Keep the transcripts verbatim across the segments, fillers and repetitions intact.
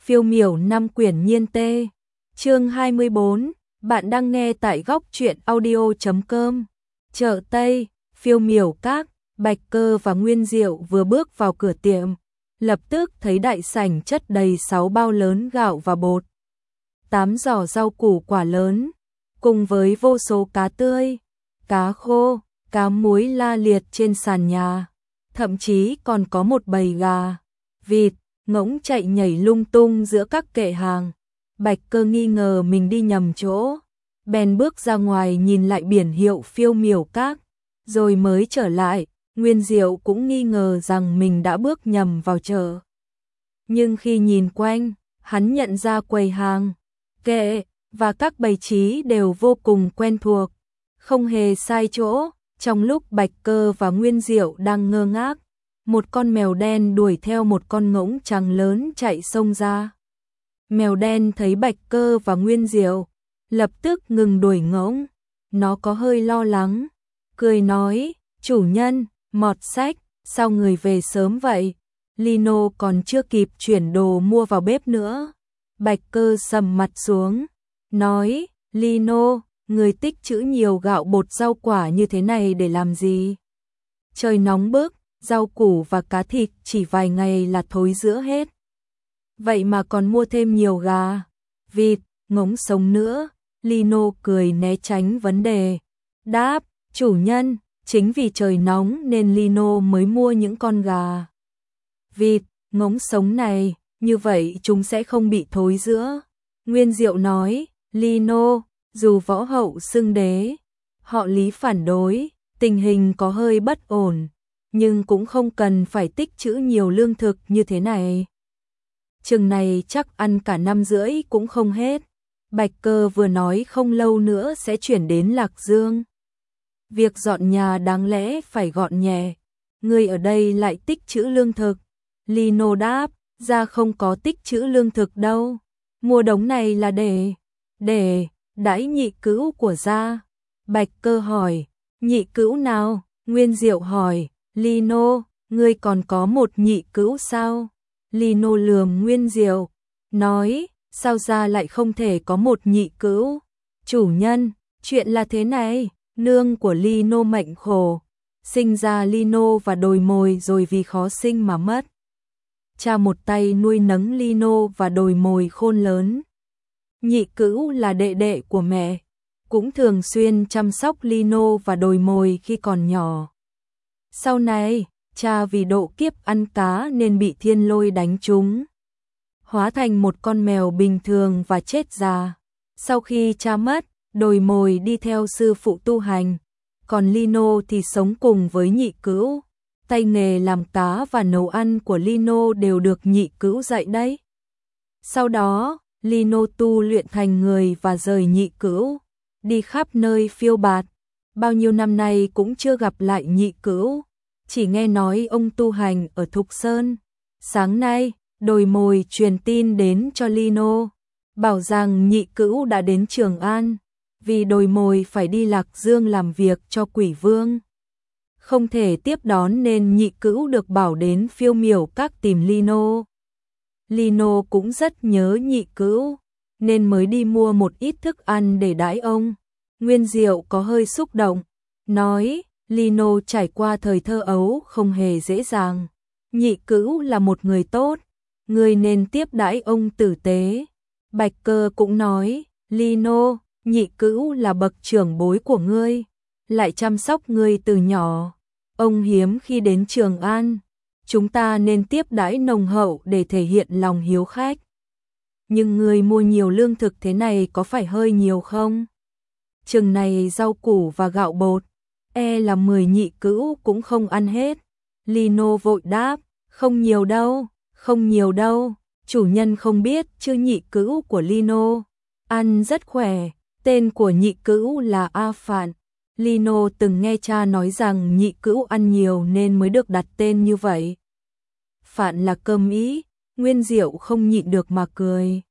Phiêu miểu năm quyển nhiên tê. Chương hai mươi bốn, bạn đang nghe tại góc truyện audio chấm com. Chợ Tây, Phiêu miểu các, Bạch Cơ và Nguyên Diệu vừa bước vào cửa tiệm, lập tức thấy đại sảnh chất đầy sáu bao lớn gạo và bột, tám giỏ rau củ quả lớn, cùng với vô số cá tươi, cá khô, cá muối la liệt trên sàn nhà, thậm chí còn có một bầy gà, vịt, ngỗng chạy nhảy lung tung giữa các kệ hàng. Bạch Cơ nghi ngờ mình đi nhầm chỗ, bèn bước ra ngoài nhìn lại biển hiệu Phiêu miểu các, rồi mới trở lại. Nguyên Diệu cũng nghi ngờ rằng mình đã bước nhầm vào chợ. Nhưng khi nhìn quanh, hắn nhận ra quầy hàng, kệ và các bày trí đều vô cùng quen thuộc, không hề sai chỗ. Trong lúc Bạch Cơ và Nguyên Diệu đang ngơ ngác, một con mèo đen đuổi theo một con ngỗng trắng lớn chạy xông ra. Mèo đen thấy Bạch Cơ và Nguyên Diệu, lập tức ngừng đuổi ngỗng. Nó có hơi lo lắng, cười nói, chủ nhân, Mọt Sách, sao người về sớm vậy? Lino còn chưa kịp chuyển đồ mua vào bếp nữa. Bạch Cơ sầm mặt xuống, nói, Lino, người tích trữ nhiều gạo bột rau quả như thế này để làm gì? Trời nóng bức, rau củ và cá thịt chỉ vài ngày là thối rữa hết. Vậy mà còn mua thêm nhiều gà, vịt, ngỗng sống nữa. Lino cười né tránh vấn đề. Đáp, chủ nhân, chính vì trời nóng nên Lino mới mua những con gà, vịt, ngỗng sống này, như vậy chúng sẽ không bị thối rữa. Nguyên Diệu nói, Lino, dù võ hậu xưng đế, họ Lý phản đối, tình hình có hơi bất ổn, nhưng cũng không cần phải tích trữ nhiều lương thực như thế này. Chừng này chắc ăn cả năm rưỡi cũng không hết. Bạch Cơ vừa nói không lâu nữa sẽ chuyển đến Lạc Dương. Việc dọn nhà đáng lẽ phải gọn nhẹ. Người ở đây lại tích trữ lương thực. Lino đáp, ra không có tích trữ lương thực đâu. Mua đống này là để, để, đãi nhị cữu của gia. Bạch Cơ hỏi, nhị cữu nào? Nguyên Diệu hỏi, Lino, ngươi còn có một nhị cữu sao? Lino lườm Nguyên Diệu, nói, sao gia lại không thể có một nhị cữu? Chủ nhân, chuyện là thế này, nương của Lino mệnh khổ, sinh ra Lino và đồi mồi rồi vì khó sinh mà mất. Cha một tay nuôi nấng Lino và đồi mồi khôn lớn. Nhị cữu là đệ đệ của mẹ, cũng thường xuyên chăm sóc Lino và đồi mồi khi còn nhỏ. Sau này, cha vì độ kiếp ăn cá nên bị thiên lôi đánh trúng, hóa thành một con mèo bình thường và chết già. Sau khi cha mất, đồi mồi đi theo sư phụ tu hành, còn Lino thì sống cùng với nhị cữu. Tay nghề làm cá và nấu ăn của Lino đều được nhị cữu dạy đấy. Sau đó, Lino tu luyện thành người và rời nhị cữu, đi khắp nơi phiêu bạt. Bao nhiêu năm nay cũng chưa gặp lại nhị cữu, chỉ nghe nói ông tu hành ở Thục Sơn. Sáng nay, đồi mồi truyền tin đến cho Lino, bảo rằng nhị cữu đã đến Trường An, vì đồi mồi phải đi Lạc Dương làm việc cho Quỷ Vương, không thể tiếp đón nên nhị cữu được bảo đến Phiêu miểu các tìm Lino. Lino cũng rất nhớ nhị cữu, nên mới đi mua một ít thức ăn để đãi ông. Nguyên Diệu có hơi xúc động, nói, Lino trải qua thời thơ ấu không hề dễ dàng. Nhị cữu là một người tốt, ngươi nên tiếp đãi ông tử tế. Bạch Cơ cũng nói, Lino, nhị cữu là bậc trưởng bối của ngươi, lại chăm sóc ngươi từ nhỏ. Ông hiếm khi đến Trường An, chúng ta nên tiếp đãi nồng hậu để thể hiện lòng hiếu khách. Nhưng ngươi mua nhiều lương thực thế này có phải hơi nhiều không? Chừng này rau củ và gạo bột, e là mười nhị cữu cũng không ăn hết. Lino vội đáp, không nhiều đâu, không nhiều đâu, chủ nhân không biết chứ nhị cữu của Lino ăn rất khỏe, tên của nhị cữu là A Phạn. Lino từng nghe cha nói rằng nhị cữu ăn nhiều nên mới được đặt tên như vậy. Phạn là cơm ý. Nguyên Diệu không nhịn được mà cười,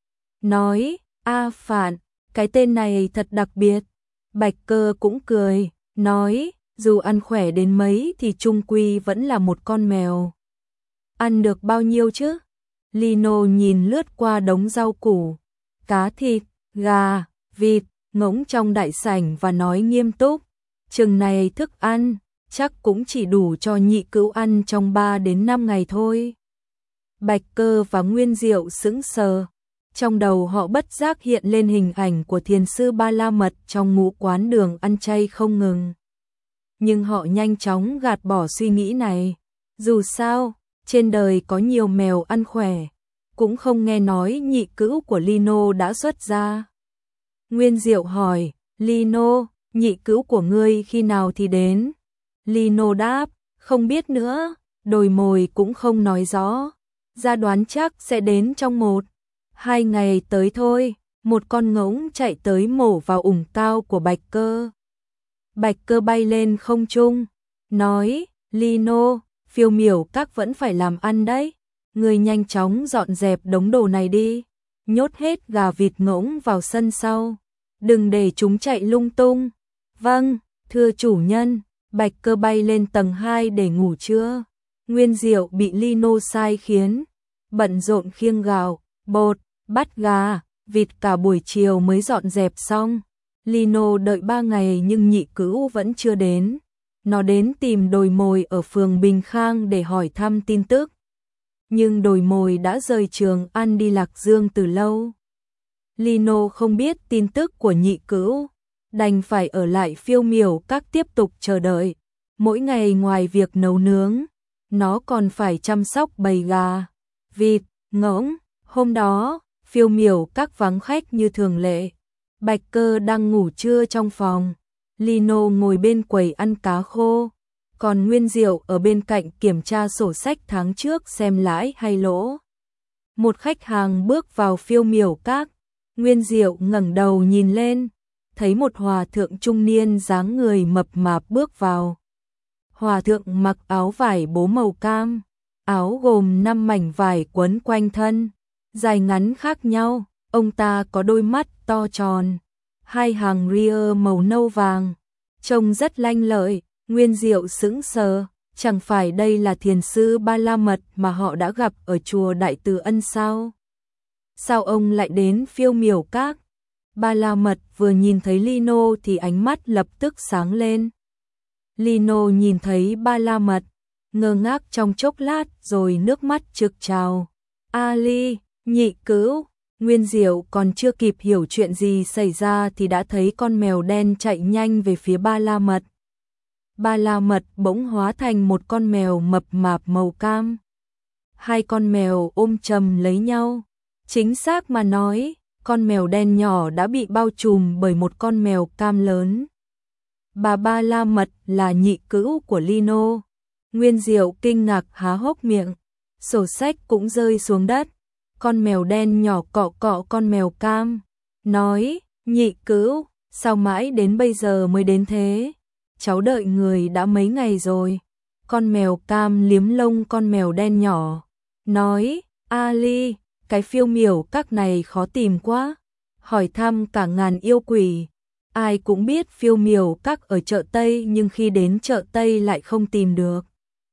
nói, A Phạn, cái tên này thật đặc biệt. Bạch Cơ cũng cười, nói, dù ăn khỏe đến mấy thì chung quy vẫn là một con mèo. Ăn được bao nhiêu chứ? Lino nhìn lướt qua đống rau củ, cá thịt, gà, vịt, ngỗng trong đại sảnh và nói nghiêm túc, chừng này thức ăn, chắc cũng chỉ đủ cho nhị cữu ăn trong ba đến năm ngày thôi. Bạch Cơ và Nguyên Diệu sững sờ, trong đầu họ bất giác hiện lên hình ảnh của thiền sư Ba La Mật trong ngũ quán đường ăn chay không ngừng. Nhưng họ nhanh chóng gạt bỏ suy nghĩ này, dù sao, trên đời có nhiều mèo ăn khỏe, cũng không nghe nói nhị cữu của Lino đã xuất gia. Nguyên Diệu hỏi, Lino, nhị cữu của ngươi khi nào thì đến? Lino đáp, không biết nữa, đồi mồi cũng không nói rõ, ra đoán chắc sẽ đến trong một, hai ngày tới thôi. Một con ngỗng chạy tới mổ vào ủng cao của Bạch Cơ. Bạch Cơ bay lên không trung, nói, Lino, phiêu miểu các vẫn phải làm ăn đấy, người nhanh chóng dọn dẹp đống đồ này đi, nhốt hết gà vịt ngỗng vào sân sau, đừng để chúng chạy lung tung. Vâng, thưa chủ nhân. Bạch Cơ bay lên tầng hai để ngủ trưa. Nguyên Diệu bị Lino sai khiến, bận rộn khiêng gạo, bột, bắt gà, vịt cả buổi chiều mới dọn dẹp xong. Lino đợi ba ngày nhưng nhị cữu vẫn chưa đến. Nó đến tìm đồi mồi ở phường Bình Khang để hỏi thăm tin tức. Nhưng đồi mồi đã rời Trường An đi Lạc Dương từ lâu. Lino không biết tin tức của nhị cữu, đành phải ở lại phiêu miểu các tiếp tục chờ đợi. Mỗi ngày ngoài việc nấu nướng, nó còn phải chăm sóc bầy gà, vịt, ngỗng. Hôm đó, phiêu miểu các vắng khách như thường lệ. Bạch Cơ đang ngủ trưa trong phòng, Lino ngồi bên quầy ăn cá khô, còn Nguyên Diệu ở bên cạnh kiểm tra sổ sách tháng trước xem lãi hay lỗ. Một khách hàng bước vào phiêu miểu các, Nguyên Diệu ngẩng đầu nhìn lên, thấy một hòa thượng trung niên dáng người mập mạp bước vào. Hòa thượng mặc áo vải bố màu cam, áo gồm năm mảnh vải quấn quanh thân, dài ngắn khác nhau. Ông ta có đôi mắt to tròn, hai hàng ria màu nâu vàng, trông rất lanh lợi. Nguyên Diệu sững sờ, chẳng phải đây là thiền sư Ba La Mật mà họ đã gặp ở chùa Đại Từ Ân sao? Sao ông lại đến phiêu miểu các? Ba La Mật vừa nhìn thấy Lino thì ánh mắt lập tức sáng lên. Lino nhìn thấy Ba La Mật, ngơ ngác trong chốc lát rồi nước mắt trực trào. Ali, nhị cữu. Nguyên Diệu còn chưa kịp hiểu chuyện gì xảy ra thì đã thấy con mèo đen chạy nhanh về phía Ba La Mật. Ba La Mật bỗng hóa thành một con mèo mập mạp màu cam. Hai con mèo ôm chầm lấy nhau. Chính xác mà nói, con mèo đen nhỏ đã bị bao trùm bởi một con mèo cam lớn. Bà Ba La Mật là nhị cữu của Lino. Nguyên Diệu kinh ngạc há hốc miệng, sổ sách cũng rơi xuống đất. Con mèo đen nhỏ cọ cọ con mèo cam, nói, nhị cữu, sao mãi đến bây giờ mới đến thế? Cháu đợi người đã mấy ngày rồi. Con mèo cam liếm lông con mèo đen nhỏ, nói, Ali, cái phiêu miểu các này khó tìm quá. Hỏi thăm cả ngàn yêu quỷ, ai cũng biết phiêu miểu các ở chợ Tây nhưng khi đến chợ Tây lại không tìm được.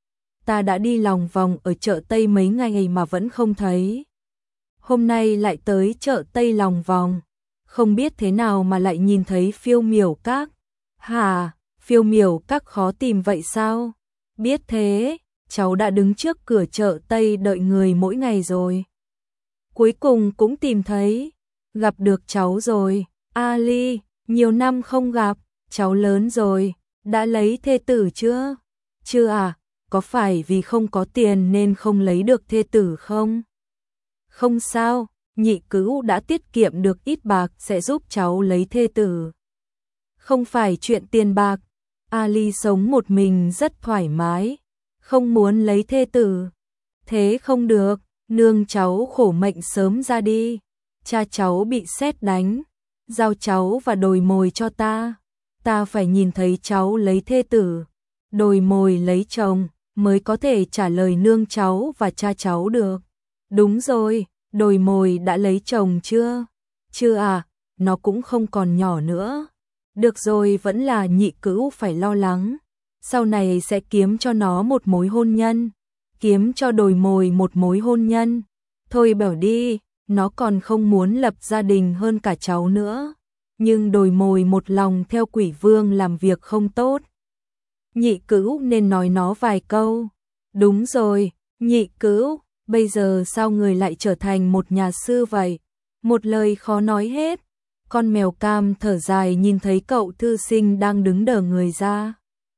Ta đã đi lòng vòng ở chợ Tây mấy ngày mà vẫn không thấy. Hôm nay lại tới chợ Tây lòng vòng, không biết thế nào mà lại nhìn thấy phiêu miểu các. Hả, phiêu miểu các khó tìm vậy sao? Biết thế, cháu đã đứng trước cửa chợ Tây đợi người mỗi ngày rồi. Cuối cùng cũng tìm thấy, gặp được cháu rồi. Ali, nhiều năm không gặp, cháu lớn rồi, đã lấy thê tử chưa? Chưa à, có phải vì không có tiền nên không lấy được thê tử không? Không sao, nhị cữu đã tiết kiệm được ít bạc sẽ giúp cháu lấy thê tử. Không phải chuyện tiền bạc, Ali sống một mình rất thoải mái, không muốn lấy thê tử. Thế không được, nương cháu khổ mệnh sớm ra đi, cha cháu bị sét đánh, giao cháu và đồi mồi cho ta. Ta phải nhìn thấy cháu lấy thê tử, đồi mồi lấy chồng, mới có thể trả lời nương cháu và cha cháu được. Đúng rồi, đồi mồi đã lấy chồng chưa? Chưa à, nó cũng không còn nhỏ nữa. Được rồi, vẫn là nhị cữu phải lo lắng. Sau này sẽ kiếm cho nó một mối hôn nhân, kiếm cho đồi mồi một mối hôn nhân. thôi bảo đi, nó còn không muốn lập gia đình hơn cả cháu nữa. Nhưng đồi mồi một lòng theo quỷ vương làm việc không tốt. Nhị Cữu nên nói nó vài câu. Đúng rồi, Nhị Cữu, bây giờ sao người lại trở thành một nhà sư vậy? Một lời khó nói hết. Con mèo cam thở dài nhìn thấy cậu thư sinh đang đứng đờ người ra.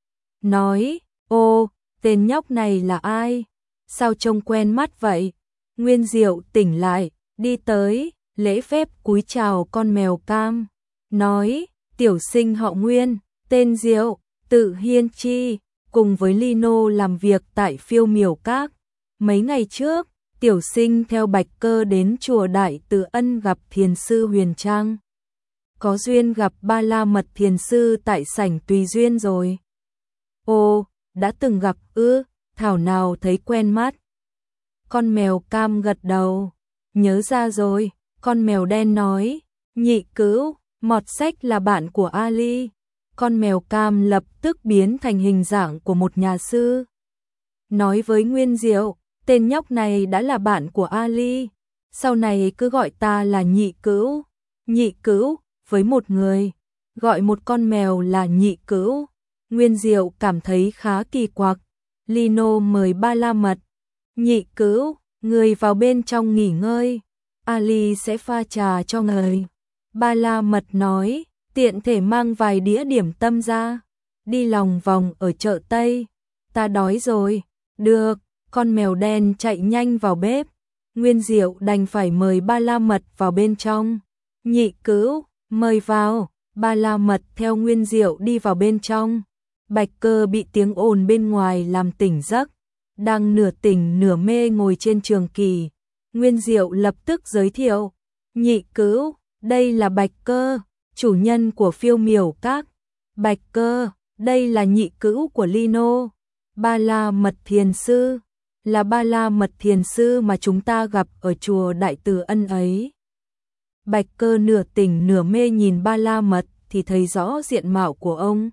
Nói, ô, tên nhóc này là ai? Sao trông quen mắt vậy? Nguyên Diệu tỉnh lại, đi tới, lễ phép cúi chào con mèo cam. Nói, tiểu sinh họ Nguyên, tên Diệu, tự Hiên Chi, cùng với Lino làm việc tại Phiêu Miểu Các. Mấy ngày trước, tiểu sinh theo Bạch Cơ đến chùa Đại Từ Ân gặp thiền sư Huyền Trang. Có duyên gặp Ba La Mật thiền sư tại sảnh Tùy Duyên rồi. Ồ, đã từng gặp ư, thảo nào thấy quen mắt. Con mèo cam gật đầu, nhớ ra rồi, con mèo đen nói, Nhị Cữu, Mọt Sách là bạn của Ali. Con mèo cam lập tức biến thành hình dạng của một nhà sư. Nói với Nguyên Diệu, tên nhóc này đã là bạn của Ali, sau này cứ gọi ta là Nhị Cữu. Nhị Cữu, với một người, gọi một con mèo là Nhị Cữu. Nguyên Diệu cảm thấy khá kỳ quặc. Lino mời Ba La Mật. Nhị Cữu, người vào bên trong nghỉ ngơi, Ali sẽ pha trà cho người. Ba La Mật nói, tiện thể mang vài đĩa điểm tâm ra. Đi lòng vòng ở chợ Tây. Ta đói rồi. Được, con mèo đen chạy nhanh vào bếp. Nguyên Diệu đành phải mời Ba La Mật vào bên trong. Nhị Cữu, mời vào. Ba La Mật theo Nguyên Diệu đi vào bên trong. Bạch Cơ bị tiếng ồn bên ngoài làm tỉnh giấc, đang nửa tỉnh nửa mê ngồi trên trường kỳ. Nguyên Diệu lập tức giới thiệu, Nhị Cữu, đây là Bạch Cơ, chủ nhân của Phiêu Miểu Các. Bạch Cơ, đây là Nhị Cữu của Lino, Ba La Mật thiền sư, là Ba La Mật thiền sư mà chúng ta gặp ở chùa Đại Từ Ân ấy. Bạch Cơ nửa tỉnh nửa mê nhìn Ba La Mật thì thấy rõ diện mạo của ông.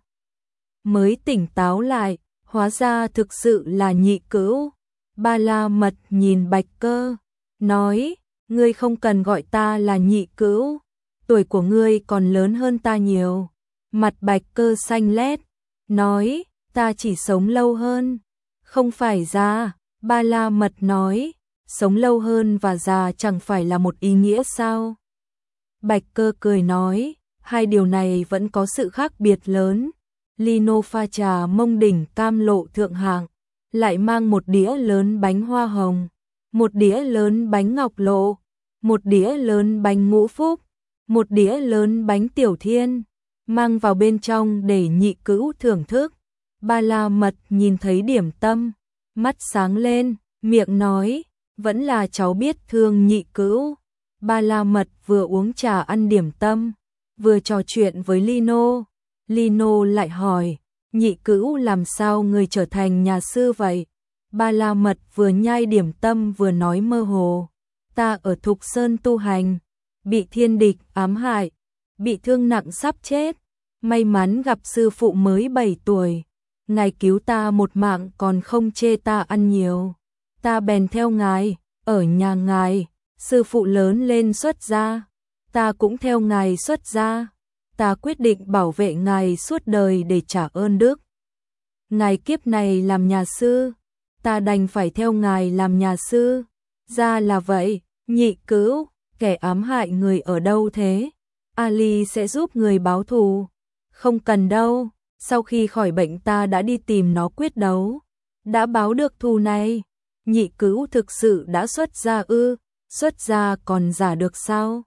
Mới tỉnh táo lại, hóa ra thực sự là Nhị Cữu. Ba La Mật nhìn Bạch Cơ, nói, ngươi không cần gọi ta là Nhị Cữu, tuổi của ngươi còn lớn hơn ta nhiều. Mặt Bạch Cơ xanh lét, nói, ta chỉ sống lâu hơn, không phải già. Ba La Mật nói, sống lâu hơn và già chẳng phải là một ý nghĩa sao? Bạch Cơ cười nói, hai điều này vẫn có sự khác biệt lớn. Lino pha trà mông đỉnh cam lộ thượng hạng, lại mang một đĩa lớn bánh hoa hồng, một đĩa lớn bánh ngọc lộ, một đĩa lớn bánh ngũ phúc, một đĩa lớn bánh tiểu thiên, mang vào bên trong để Nhị Cữu thưởng thức. Ba La Mật nhìn thấy điểm tâm, mắt sáng lên, miệng nói, vẫn là cháu biết thương Nhị Cữu. Ba La Mật vừa uống trà ăn điểm tâm, vừa trò chuyện với Lino. Lino lại hỏi, Nhị Cữu làm sao người trở thành nhà sư vậy? Ba La Mật vừa nhai điểm tâm vừa nói mơ hồ, ta ở Thục Sơn tu hành, bị thiên địch ám hại, bị thương nặng sắp chết, may mắn gặp sư phụ mới bảy tuổi, ngài cứu ta một mạng còn không chê ta ăn nhiều, ta bèn theo ngài, ở nhà ngài, sư phụ lớn lên xuất gia, ta cũng theo ngài xuất gia. Ta quyết định bảo vệ ngài suốt đời để trả ơn đức. Ngài kiếp này làm nhà sư, ta đành phải theo ngài làm nhà sư. Ra là vậy, Nhị Cữu, kẻ ám hại người ở đâu thế? Ali sẽ giúp người báo thù. Không cần đâu, sau khi khỏi bệnh ta đã đi tìm nó quyết đấu. Đã báo được thù này. Nhị Cữu thực sự đã xuất gia ư, xuất gia còn giả được sao?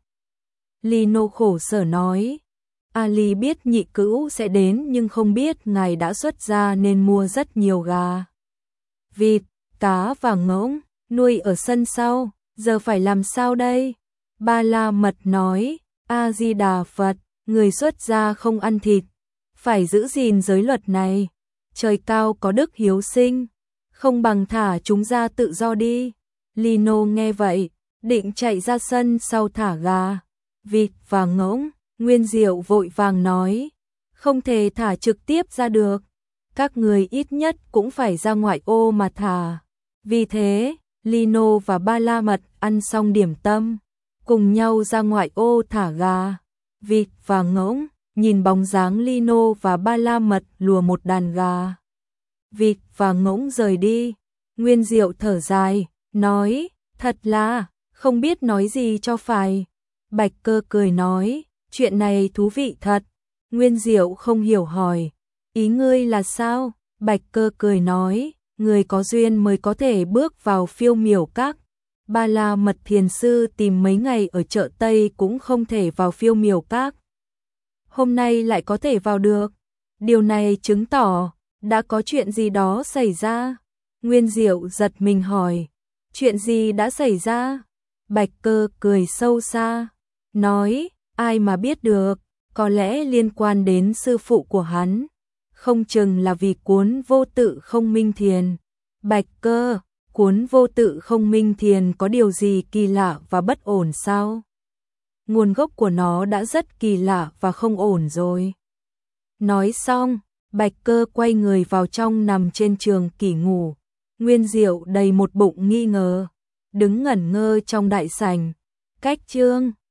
Lino khổ sở nói. Ali biết Nhị Cữu sẽ đến nhưng không biết ngài đã xuất gia nên mua rất nhiều gà, vịt, cá và ngỗng, nuôi ở sân sau, giờ phải làm sao đây? Ba La Mật nói, A-di-đà Phật, người xuất gia không ăn thịt, phải giữ gìn giới luật này, trời cao có đức hiếu sinh, không bằng thả chúng ra tự do đi. Lino nghe vậy, định chạy ra sân sau thả gà, vịt và ngỗng. Nguyên Diệu vội vàng nói, không thể thả trực tiếp ra được, các người ít nhất cũng phải ra ngoại ô mà thả. Vì thế, Lino và Ba La Mật ăn xong điểm tâm, cùng nhau ra ngoại ô thả gà, vịt và ngỗng, nhìn bóng dáng Lino và Ba La Mật lùa một đàn gà, vịt và ngỗng rời đi. Nguyên Diệu thở dài, nói, thật là, không biết nói gì cho phải. Bạch Cơ cười nói, chuyện này thú vị thật. Nguyên Diệu không hiểu hỏi, ý ngươi là sao? Bạch Cơ cười nói, người có duyên mới có thể bước vào Phiêu Miểu Các. Ba La Mật thiền sư tìm mấy ngày ở chợ Tây cũng không thể vào Phiêu Miểu Các. Hôm nay lại có thể vào được. Điều này chứng tỏ đã có chuyện gì đó xảy ra. Nguyên Diệu giật mình hỏi, chuyện gì đã xảy ra? Bạch Cơ cười sâu xa, nói, ai mà biết được, có lẽ liên quan đến sư phụ của hắn, không chừng là vì cuốn Vô Tự Không Minh Thiền. Bạch Cơ, cuốn Vô Tự Không Minh Thiền có điều gì kỳ lạ và bất ổn sao? Nguồn gốc của nó đã rất kỳ lạ và không ổn rồi. Nói xong, Bạch Cơ quay người vào trong nằm trên giường kỷ ngủ. Nguyên Diệu đầy một bụng nghi ngờ, đứng ngẩn ngơ trong đại sảnh. Cách chương